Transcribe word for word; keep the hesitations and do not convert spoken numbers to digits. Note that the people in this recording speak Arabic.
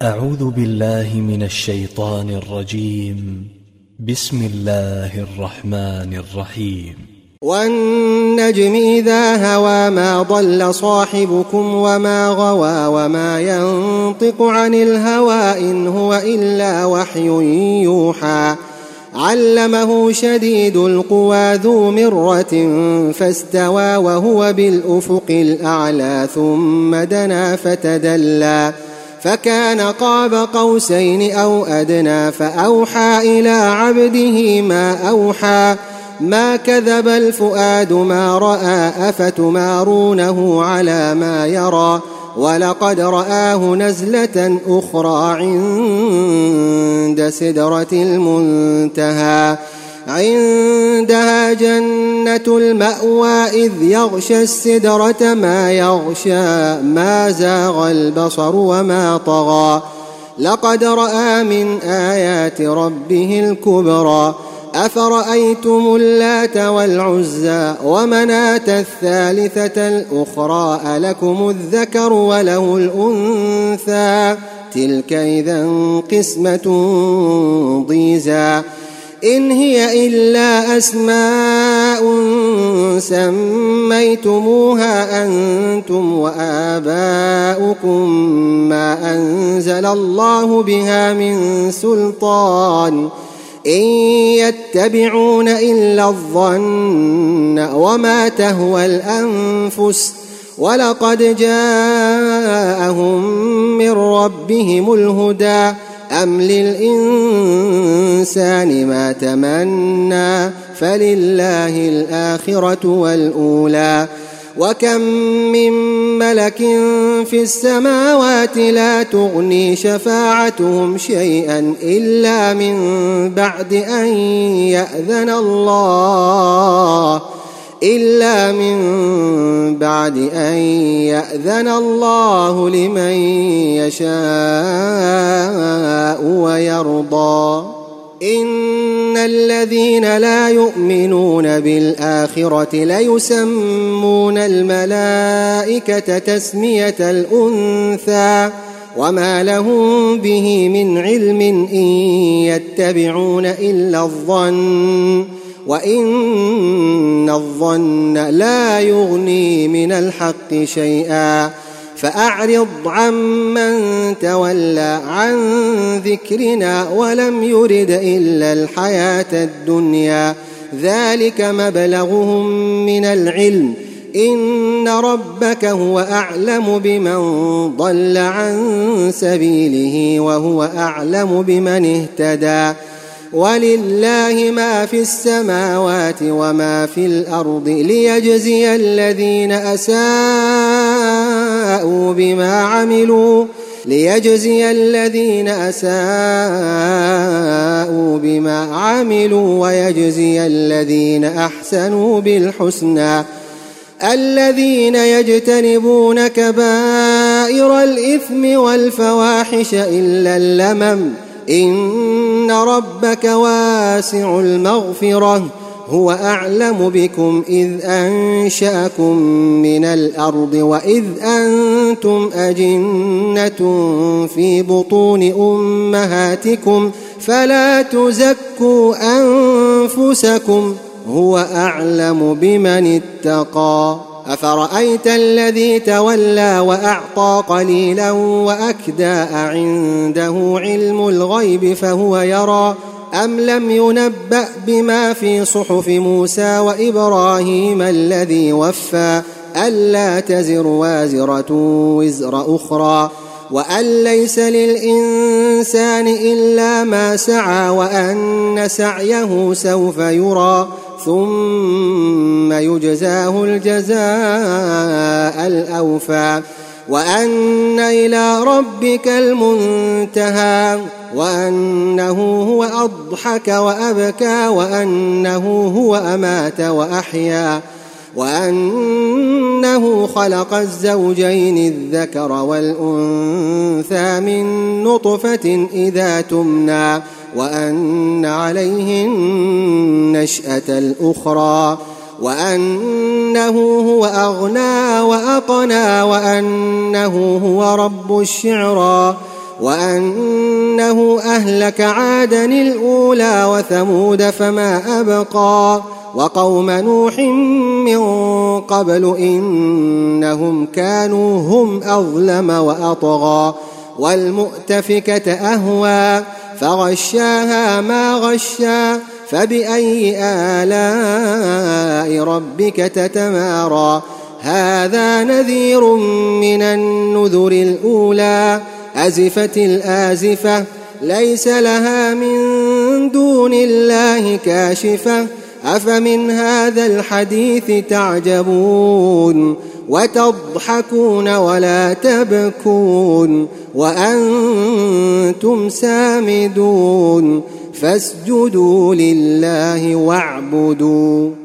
أعوذ بالله من الشيطان الرجيم. بسم الله الرحمن الرحيم. والنجم إذا هوى ما ضل صاحبكم وما غوى وما ينطق عن الهوى إن هو إلا وحي يوحى علمه شديد القوى ذو مرة فاستوى وهو بالأفق الأعلى ثم دنا فتدلى فكان قاب قوسين أو أدنى فأوحى إلى عبده ما أوحى ما كذب الفؤاد ما رأى أفتمارونه على ما يرى ولقد رآه نزلة أخرى عند سدرة المنتهى عندها جنة المأوى إذ يغشى السدرة ما يغشى ما زاغ البصر وما طغى لقد رأى من آيات ربه الكبرى أفرأيتم اللات والعزى ومناة الثالثة الأخرى ألكم الذكر وله الأنثى تلك إذا قسمة ضيزى إن هي إلا أسماء سميتموها أنتم وآباؤكم ما أنزل الله بها من سلطان إن يتبعون إلا الظن وما تهوى الأنفس ولقد جاءهم من ربهم الهدى أم للإنسان ما تمنى فلله الآخرة والأولى وكم من ملك في السماوات لا تغني شفاعتهم شيئا إلا من بعد أن يأذن الله إلا من بعد أن يأذن الله لمن يشاء ويرضى إن الذين لا يؤمنون بالآخرة ليسمون الملائكة تسمية الأنثى وما لهم به من علم إن يتبعون إلا الظن وإن الظن لا يغني من الحق شيئا فأعرض عمن تولى عن ذكرنا ولم يرد إلا الحياة الدنيا ذلك مبلغهم من العلم إن ربك هو أعلم بمن ضل عن سبيله وهو أعلم بمن اهتدى ولله ما في السماوات وما في الأرض ليجزي الذين أساءوا بما عملوا ليجزي الذين أساءوا بما عملوا ويجزي الذين أحسنوا بالحسنى الذين يجتنبون كبائر الإثم والفواحش إلا اللمم إن ربك واسع المغفرة هو أعلم بكم إذ أنشأكم من الأرض وإذ أنتم أجنة في بطون أمهاتكم فلا تزكوا أنفسكم هو أعلم بمن اتقى أفرأيت الذي تولى وأعطى قليلا وأكدى عنده علم الغيب فهو يرى أم لم ينبأ بما في صحف موسى وإبراهيم الذي وفى ألا تزر وازرة وزر أخرى وأن ليس للإنسان إلا ما سعى وأن سعيه سوف يرى ثم يجزاه الجزاء الأوفى وأن إلى ربك المنتهى وأنه هو أضحك وأبكى وأنه هو أمات وأحيا وأنه خلق الزوجين الذكر والأنثى من نطفة إذا تمنى وأن عليه النشأة الأخرى وأنه هو أغنى وأقنى وأنه هو رب الشعرى وأنه أهلك عادا الأولى وثمود فما أبقى وقوم نوح من قبل إنهم كانوا هم أظلم وأطغى والمؤتفكة أهوى فغشاها ما غشا فبأي آلاء ربك تتمارى هذا نذير من النذر الأولى أزفت الآزفة ليس لها من دون الله كاشفة أفمن هذا الحديث تعجبون وتضحكون ولا تبكون وأنتم سامدون فاسجدوا لله واعبدوا